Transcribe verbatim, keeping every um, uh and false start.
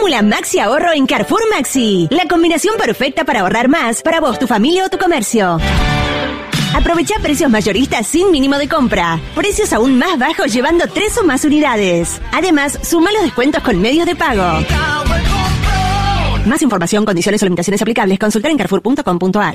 Fórmula Maxi Ahorro en Carrefour Maxi. La combinación perfecta para ahorrar más para vos, tu familia o tu comercio. Aprovecha precios mayoristas sin mínimo de compra. Precios aún más bajos llevando tres o más unidades. Además, suma los descuentos con medios de pago. Más información, condiciones o limitaciones aplicables, consultar en carrefour punto com punto a r.